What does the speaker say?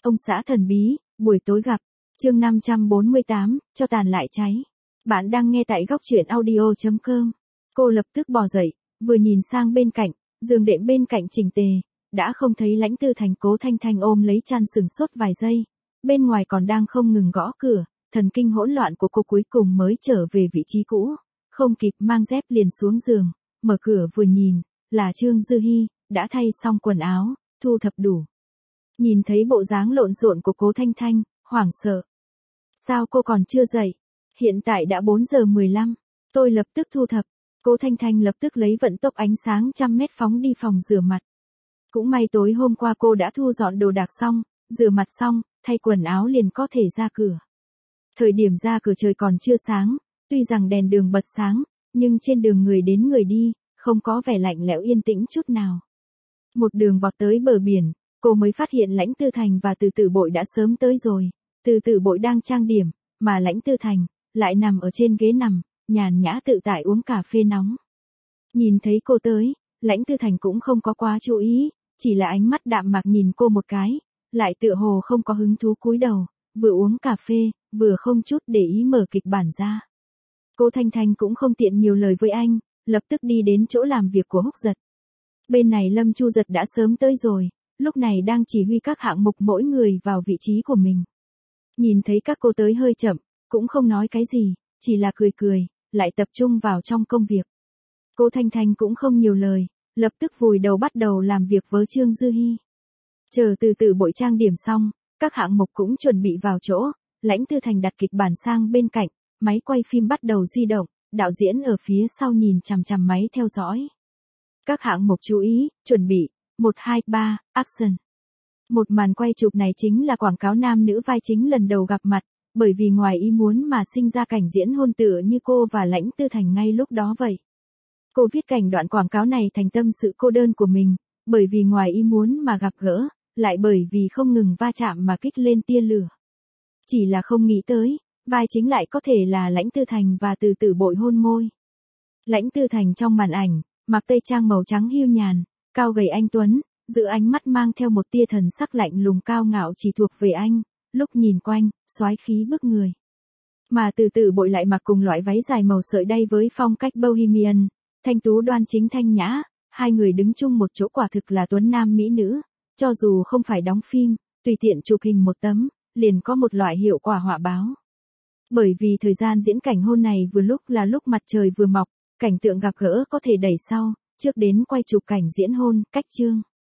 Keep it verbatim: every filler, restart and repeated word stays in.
Ông xã thần bí, buổi tối gặp. Chương năm trăm bốn mươi tám, cho tàn lại cháy. Bạn đang nghe tại góc truyện audio chấm com. Cô lập tức bò dậy, vừa nhìn sang bên cạnh, giường đệm bên cạnh chỉnh tề, đã không thấy Lãnh Tư Thành. Cố Thanh Thanh ôm lấy chăn sừng sốt vài giây, bên ngoài còn đang không ngừng gõ cửa, thần kinh hỗn loạn của cô cuối cùng mới trở về vị trí cũ, không kịp mang dép liền xuống giường, mở cửa vừa nhìn, là Trương Dư Hi, đã thay xong quần áo, thu thập đủ. Nhìn thấy bộ dáng lộn xộn của Cố Thanh Thanh, hoảng sợ. Sao cô còn chưa dậy? Hiện tại đã bốn giờ mười lăm, tôi lập tức thu thập. Cố Thanh Thanh lập tức lấy vận tốc ánh sáng trăm mét phóng đi phòng rửa mặt. Cũng may tối hôm qua cô đã thu dọn đồ đạc xong, rửa mặt xong, thay quần áo liền có thể ra cửa. Thời điểm ra cửa trời còn chưa sáng, tuy rằng đèn đường bật sáng, nhưng trên đường người đến người đi, không có vẻ lạnh lẽo yên tĩnh chút nào. Một đường vọt tới bờ biển, cô mới phát hiện Lãnh Tư Thành và Từ Tử Bội đã sớm tới rồi. Từ Tử Bội đang trang điểm, mà Lãnh Tư Thành lại nằm ở trên ghế nằm, nhàn nhã tự tại uống cà phê nóng. Nhìn thấy cô tới, Lãnh Tư Thành cũng không có quá chú ý, chỉ là ánh mắt đạm mạc nhìn cô một cái, lại tựa hồ không có hứng thú cúi đầu, vừa uống cà phê, vừa không chút để ý mở kịch bản ra. Cố Thanh Thanh cũng không tiện nhiều lời với anh, lập tức đi đến chỗ làm việc của Húc Giật. Bên này Lâm Chu Giật đã sớm tới rồi, lúc này đang chỉ huy các hạng mục mỗi người vào vị trí của mình. Nhìn thấy các cô tới hơi chậm, cũng không nói cái gì, chỉ là cười cười, lại tập trung vào trong công việc. Cố Thanh Thanh cũng không nhiều lời, lập tức vùi đầu bắt đầu làm việc với Trương Dư Hi. Chờ Từ Tử Bội trang điểm xong, các hạng mục cũng chuẩn bị vào chỗ, Lãnh Tư Thành đặt kịch bản sang bên cạnh, máy quay phim bắt đầu di động, đạo diễn ở phía sau nhìn chằm chằm máy theo dõi. Các hạng mục chú ý, chuẩn bị, một hai ba, action. Một màn quay chụp này chính là quảng cáo nam nữ vai chính lần đầu gặp mặt, bởi vì ngoài ý muốn mà sinh ra cảnh diễn hôn tựa như cô và Lãnh Tư Thành ngay lúc đó vậy. Cô viết cảnh đoạn quảng cáo này thành tâm sự cô đơn của mình, bởi vì ngoài ý muốn mà gặp gỡ, lại bởi vì không ngừng va chạm mà kích lên tia lửa. Chỉ là không nghĩ tới, vai chính lại có thể là Lãnh Tư Thành và Từ Tử Bội hôn môi. Lãnh Tư Thành trong màn ảnh, mặc tây trang màu trắng hiu nhàn, cao gầy anh tuấn, giữa ánh mắt mang theo một tia thần sắc lạnh lùng cao ngạo chỉ thuộc về anh, lúc nhìn quanh, soái khí bức người. Mà Từ Tử Bội lại mặc cùng loại váy dài màu sợi đay với phong cách bohemian, thanh tú đoan chính thanh nhã, hai người đứng chung một chỗ quả thực là tuấn nam mỹ nữ, cho dù không phải đóng phim, tùy tiện chụp hình một tấm, liền có một loại hiệu quả họa báo. Bởi vì thời gian diễn cảnh hôn này vừa lúc là lúc mặt trời vừa mọc, cảnh tượng gặp gỡ có thể đẩy sau, trước đến quay chụp cảnh diễn hôn, cách chương.